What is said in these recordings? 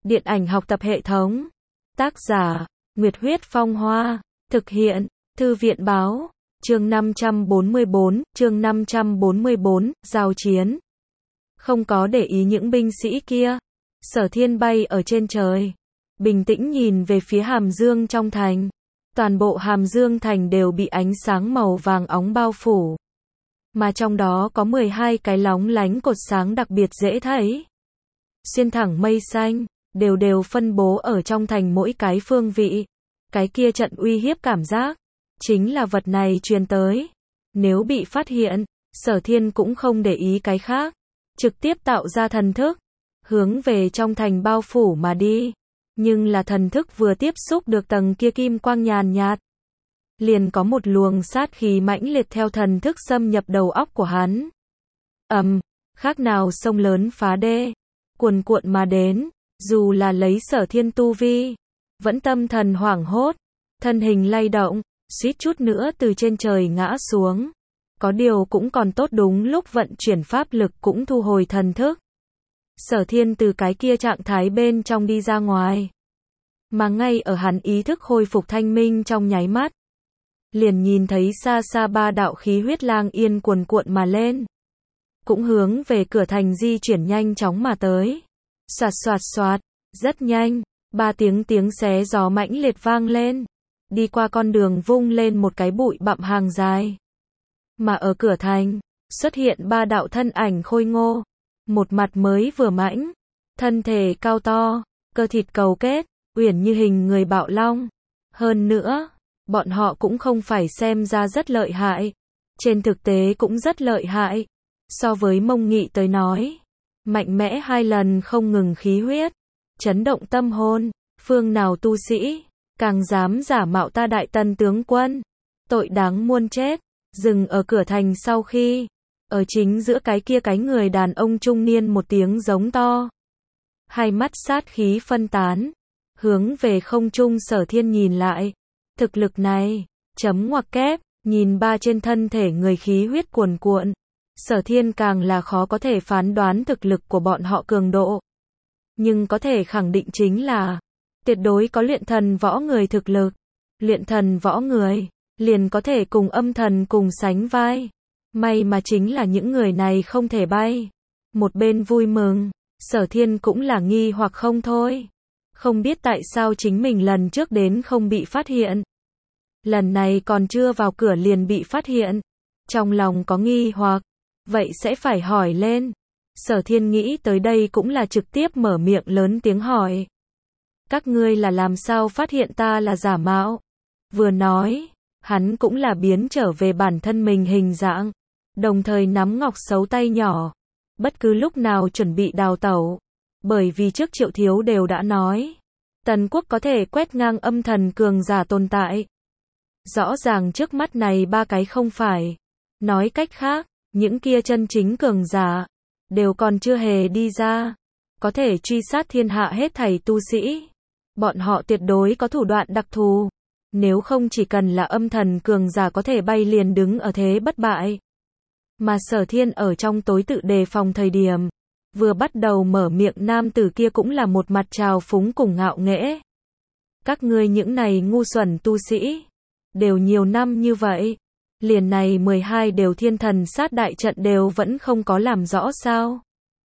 Điện ảnh học tập hệ thống. Tác giả, Nguyệt Huyết Phong Hoa. Thực hiện, Thư viện Báo. Chương 544, Giao chiến. Không có để ý những binh sĩ kia. Sở Thiên bay ở trên trời. Bình tĩnh nhìn về phía Hàm Dương trong thành. Toàn bộ Hàm Dương thành đều bị ánh sáng màu vàng óng bao phủ. Mà trong đó có 12 cái lóng lánh cột sáng đặc biệt dễ thấy. Xuyên thẳng mây xanh, đều phân bố ở trong thành mỗi cái phương vị. Cái kia trận uy hiếp cảm giác, chính là vật này truyền tới. Nếu bị phát hiện, Sở Thiên cũng không để ý cái khác. Trực tiếp tạo ra thần thức, hướng về trong thành bao phủ mà đi. Nhưng là thần thức vừa tiếp xúc được tầng kia kim quang nhàn nhạt, liền có một luồng sát khí mãnh liệt theo thần thức xâm nhập đầu óc của hắn. Khác nào sông lớn phá đê, cuồn cuộn mà đến, dù là lấy Sở Thiên tu vi, vẫn tâm thần hoảng hốt, thân hình lay động, suýt chút nữa từ trên trời ngã xuống. Có điều cũng còn tốt, đúng lúc vận chuyển pháp lực cũng thu hồi thần thức. Sở Thiên từ cái kia trạng thái bên trong đi ra ngoài. Mà ngay ở hắn ý thức khôi phục thanh minh trong nháy mắt, liền nhìn thấy xa xa 3 đạo khí huyết lang yên cuồn cuộn mà lên. Cũng hướng về cửa thành di chuyển nhanh chóng mà tới. Soạt soạt soạt, rất nhanh, 3 tiếng xé gió mãnh liệt vang lên. Đi qua con đường vung lên một cái bụi bặm hàng dài. Mà ở cửa thành, xuất hiện 3 đạo thân ảnh khôi ngô. Một mặt mới vừa mãnh, thân thể cao to, cơ thịt cầu kết, uyển như hình người bạo long. Hơn nữa, bọn họ cũng không phải xem ra rất lợi hại. Trên thực tế cũng rất lợi hại. So với Mông Nghị tới nói, mạnh mẽ 2 lần không ngừng khí huyết, chấn động tâm hồn. Phương nào tu sĩ, càng dám giả mạo ta Đại Tần tướng quân. Tội đáng muôn chết. Dừng ở cửa thành sau khi, ở chính giữa cái kia cái người đàn ông trung niên một tiếng giống to. Hai mắt sát khí phân tán, hướng về không trung Sở Thiên nhìn lại. Thực lực này, chấm ngoặc kép, nhìn 3 trên thân thể người khí huyết cuồn cuộn. Sở Thiên càng là khó có thể phán đoán thực lực của bọn họ cường độ. Nhưng có thể khẳng định chính là, tuyệt đối có luyện thần võ người thực lực. Luyện thần võ người, liền có thể cùng âm thần cùng sánh vai. May mà chính là những người này không thể bay. Một bên vui mừng, Sở Thiên cũng là nghi hoặc không thôi. Không biết tại sao chính mình lần trước đến không bị phát hiện. Lần này còn chưa vào cửa liền bị phát hiện. Trong lòng có nghi hoặc, vậy sẽ phải hỏi lên. Sở Thiên nghĩ tới đây cũng là trực tiếp mở miệng lớn tiếng hỏi. Các ngươi là làm sao phát hiện ta là giả mạo? Vừa nói, hắn cũng là biến trở về bản thân mình hình dạng, đồng thời nắm ngọc xấu tay nhỏ, bất cứ lúc nào chuẩn bị đào tẩu. Bởi vì trước Triệu Thiếu đều đã nói, Tần quốc có thể quét ngang âm thần cường giả tồn tại. Rõ ràng trước mắt này 3 cái không phải. Nói cách khác, những kia chân chính cường giả, đều còn chưa hề đi ra. Có thể truy sát thiên hạ hết thảy tu sĩ. Bọn họ tuyệt đối có thủ đoạn đặc thù. Nếu không chỉ cần là âm thần cường giả có thể bay liền đứng ở thế bất bại. Mà Sở Thiên ở trong tối tự đề phòng thời điểm, vừa bắt đầu mở miệng nam tử kia cũng là một mặt trào phúng cùng ngạo nghễ. Các ngươi những này ngu xuẩn tu sĩ, đều nhiều năm như vậy, liền này 12 đều thiên thần sát đại trận đều vẫn không có làm rõ sao?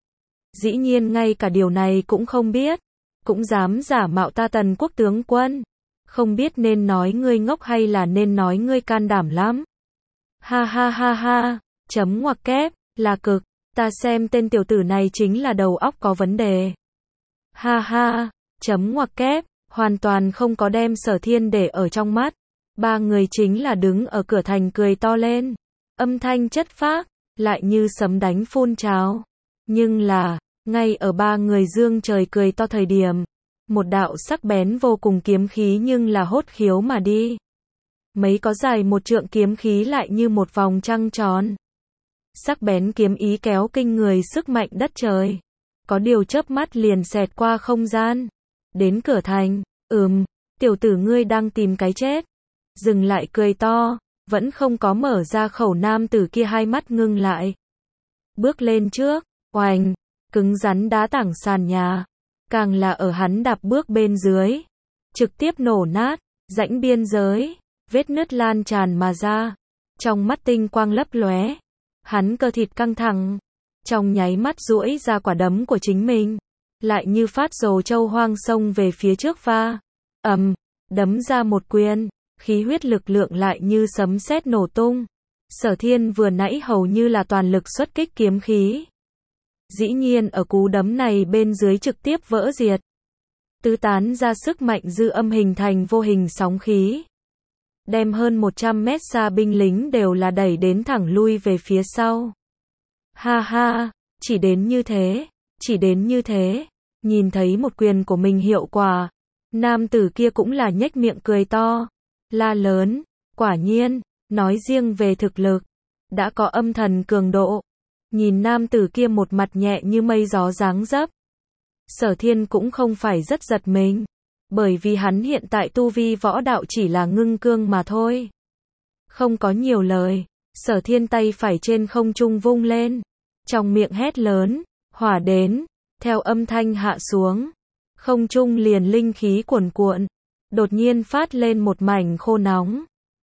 Dĩ nhiên ngay cả điều này cũng không biết, cũng dám giả mạo ta Tần quốc tướng quân. Không biết nên nói ngươi ngốc hay là nên nói ngươi can đảm lắm. Ha ha ha ha, chấm ngoặc kép, là cực, ta xem tên tiểu tử này chính là đầu óc có vấn đề. Ha ha, chấm ngoặc kép, hoàn toàn không có đem Sở Thiên để ở trong mắt. 3 người chính là đứng ở cửa thành cười to lên. Âm thanh chất phác, lại như sấm đánh phun trào. Nhưng là, ngay ở 3 người dương trời cười to thời điểm, một đạo sắc bén vô cùng kiếm khí nhưng là hốt khiếu mà đi. Mấy có dài 1 trượng kiếm khí lại như một vòng trăng tròn. Sắc bén kiếm ý kéo kinh người sức mạnh đất trời. Có điều chớp mắt liền xẹt qua không gian. Đến cửa thành, tiểu tử ngươi đang tìm cái chết. Dừng lại cười to, vẫn không có mở ra khẩu nam tử kia hai mắt ngưng lại. Bước lên trước, oành, cứng rắn đá tảng sàn nhà. càng là ở hắn đạp bước bên dưới, trực tiếp nổ nát, rãnh biên giới, vết nứt lan tràn mà ra, trong mắt tinh quang lấp lóe, hắn cơ thịt căng thẳng, trong nháy mắt duỗi ra quả đấm của chính mình, lại như phát rồ châu hoang xông về phía trước va, đấm ra một quyền, khí huyết lực lượng lại như sấm sét nổ tung. Sở Thiên vừa nãy hầu như là toàn lực xuất kích kiếm khí. Dĩ nhiên ở cú đấm này bên dưới trực tiếp vỡ diệt. Tứ tán ra sức mạnh dư âm hình thành vô hình sóng khí. Đem hơn 100 mét xa binh lính đều là đẩy đến thẳng lui về phía sau. Ha ha, chỉ đến như thế, nhìn thấy một quyền của mình hiệu quả. Nam tử kia cũng là nhếch miệng cười to, la lớn, quả nhiên, nói riêng về thực lực, đã có âm thần cường độ. Nhìn nam tử kia một mặt nhẹ như mây gió dáng dấp. Sở Thiên cũng không phải rất giật mình, bởi vì hắn hiện tại tu vi võ đạo chỉ là ngưng cương mà thôi. Không có nhiều lời, Sở Thiên tay phải trên không trung vung lên, trong miệng hét lớn, hỏa đến, theo âm thanh hạ xuống, không trung liền linh khí cuồn cuộn, đột nhiên phát lên một mảnh khô nóng,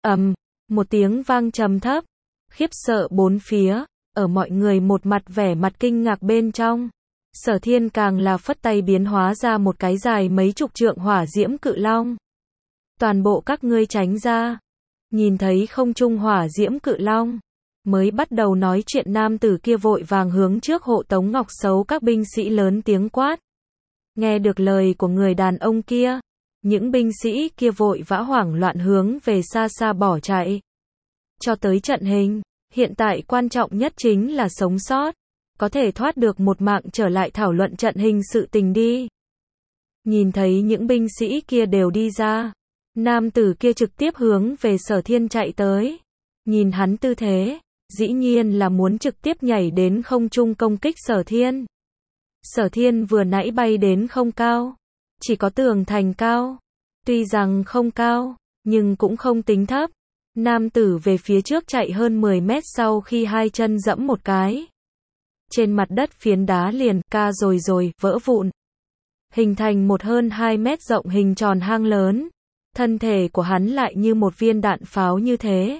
một tiếng vang trầm thấp, khiếp sợ bốn phía, ở mọi người một mặt vẻ mặt kinh ngạc bên trong. Sở Thiên càng là phất tay biến hóa ra một cái dài mấy chục trượng hỏa diễm cự long. Toàn bộ các ngươi tránh ra. Nhìn thấy không trung hỏa diễm cự long, mới bắt đầu nói chuyện nam tử kia vội vàng hướng trước hộ tống Ngọc Sấu các binh sĩ lớn tiếng quát. Nghe được lời của người đàn ông kia, những binh sĩ kia vội vã hoảng loạn hướng về xa xa bỏ chạy. Cho tới trận hình, hiện tại quan trọng nhất chính là sống sót, có thể thoát được một mạng trở lại thảo luận trận hình sự tình đi. Nhìn thấy những binh sĩ kia đều đi ra, nam tử kia trực tiếp hướng về Sở Thiên chạy tới. Nhìn hắn tư thế, dĩ nhiên là muốn trực tiếp nhảy đến không trung công kích Sở Thiên. Sở Thiên vừa nãy bay đến không cao, chỉ có tường thành cao. Tuy rằng không cao, nhưng cũng không tính thấp. Nam tử về phía trước chạy hơn 10 mét sau khi hai chân dẫm một cái. Trên mặt đất phiến đá liền rồi vỡ vụn. Hình thành một hơn 2 mét rộng hình tròn hang lớn. Thân thể của hắn lại như một viên đạn pháo như thế.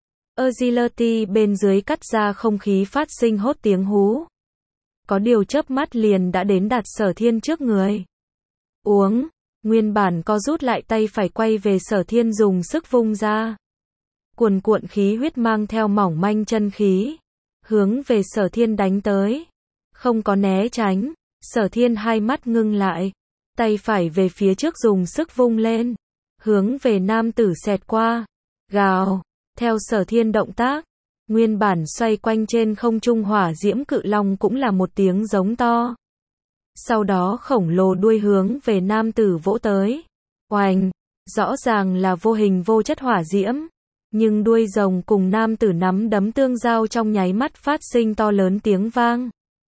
Agility bên dưới cắt ra không khí phát sinh hốt tiếng hú. Có điều chớp mắt liền đã đến đạt Sở Thiên trước người. Uống, nguyên bản co rút lại tay phải quay về Sở Thiên dùng sức vung ra. Cuồn cuộn khí huyết mang theo mỏng manh chân khí, hướng về Sở Thiên đánh tới. Không có né tránh, Sở Thiên hai mắt ngưng lại, tay phải về phía trước dùng sức vung lên, hướng về nam tử xẹt qua. Gào, theo Sở Thiên động tác, nguyên bản xoay quanh trên không trung hỏa diễm cự long cũng là một tiếng giống to. Sau đó khổng lồ đuôi hướng về nam tử vỗ tới. Oành, rõ ràng là vô hình vô chất hỏa diễm. Nhưng đuôi rồng cùng nam tử nắm đấm tương giao trong nháy mắt phát sinh to lớn tiếng vang.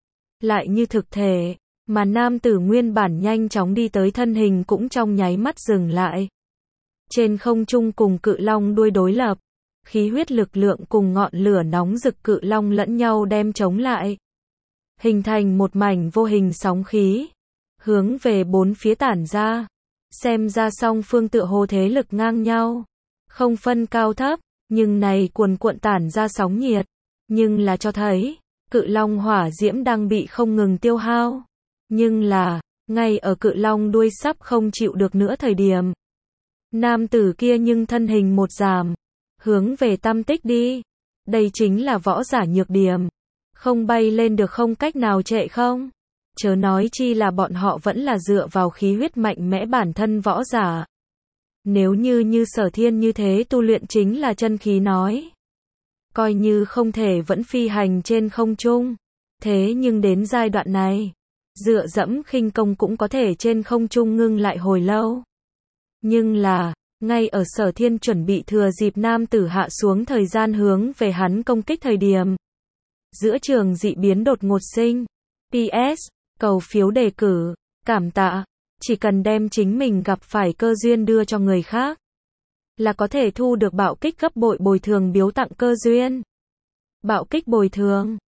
Lại như thực thể, mà nam tử nguyên bản nhanh chóng đi tới thân hình cũng trong nháy mắt dừng lại. Trên không trung cùng cự long đuôi đối lập, khí huyết lực lượng cùng ngọn lửa nóng rực cự long lẫn nhau đem chống lại. Hình thành một mảnh vô hình sóng khí, hướng về bốn phía tản ra. Xem ra song phương tựa hồ thế lực ngang nhau. Không phân cao thấp, nhưng này cuồn cuộn tản ra sóng nhiệt, nhưng là cho thấy, cự long hỏa diễm đang bị không ngừng tiêu hao. Nhưng là, ngay ở cự long đuôi sắp không chịu được nữa thời điểm. Nam tử kia nhưng thân hình một giảm, hướng về tam tích đi. Đây chính là võ giả nhược điểm. Không bay lên được không cách nào trệ không? Chớ nói chi là bọn họ vẫn là dựa vào khí huyết mạnh mẽ bản thân võ giả. Nếu như Sở Thiên như thế tu luyện chính là chân khí nói. Coi như không thể vẫn phi hành trên không trung. Thế nhưng đến giai đoạn này, dựa dẫm khinh công cũng có thể trên không trung ngưng lại hồi lâu. Nhưng là, ngay ở Sở Thiên chuẩn bị thừa dịp nam tử hạ xuống thời gian hướng về hắn công kích thời điểm. Giữa trường dị biến đột ngột sinh. PS, cầu phiếu đề cử, cảm tạ. Chỉ cần đem chính mình gặp phải cơ duyên đưa cho người khác, là có thể thu được bạo kích gấp bội bồi thường biếu tặng cơ duyên. Bạo kích bồi thường.